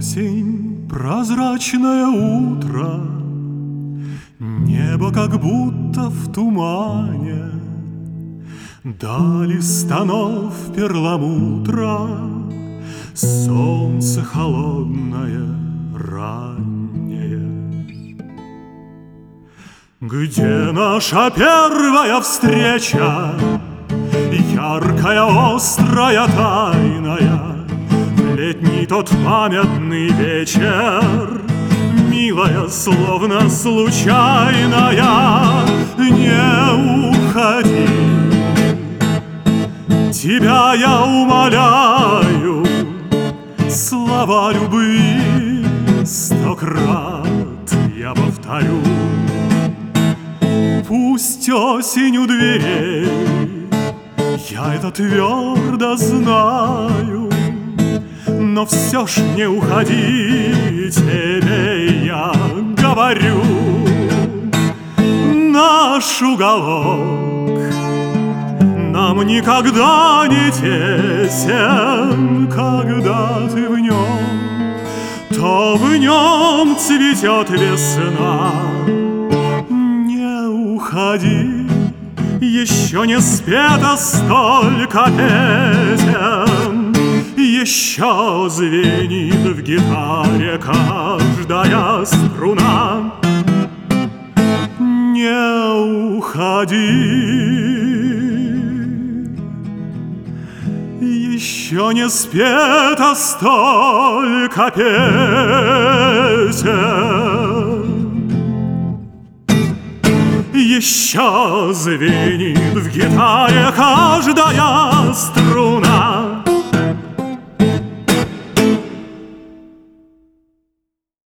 Осень, прозрачное утро, небо как будто в тумане, дали станов перламутра, солнце холодное, раннее. Где наша первая встреча, яркая, острая, тайная, в летний тот памятный вечер, милая, словно случайная, не уходи. Тебя я умоляю, слова любви 100 крат я повторю. Пусть осень у дверей, я это твердо знаю, но все ж не уходи, тебе я говорю. Наш уголок нам никогда не тесен, когда ты в нем, то в нем цветет весна. Не уходи, еще не спето столько песен, еще звенит в гитаре каждая струна. Не уходи, еще не спето столько песен, еще звенит в гитаре каждая струна.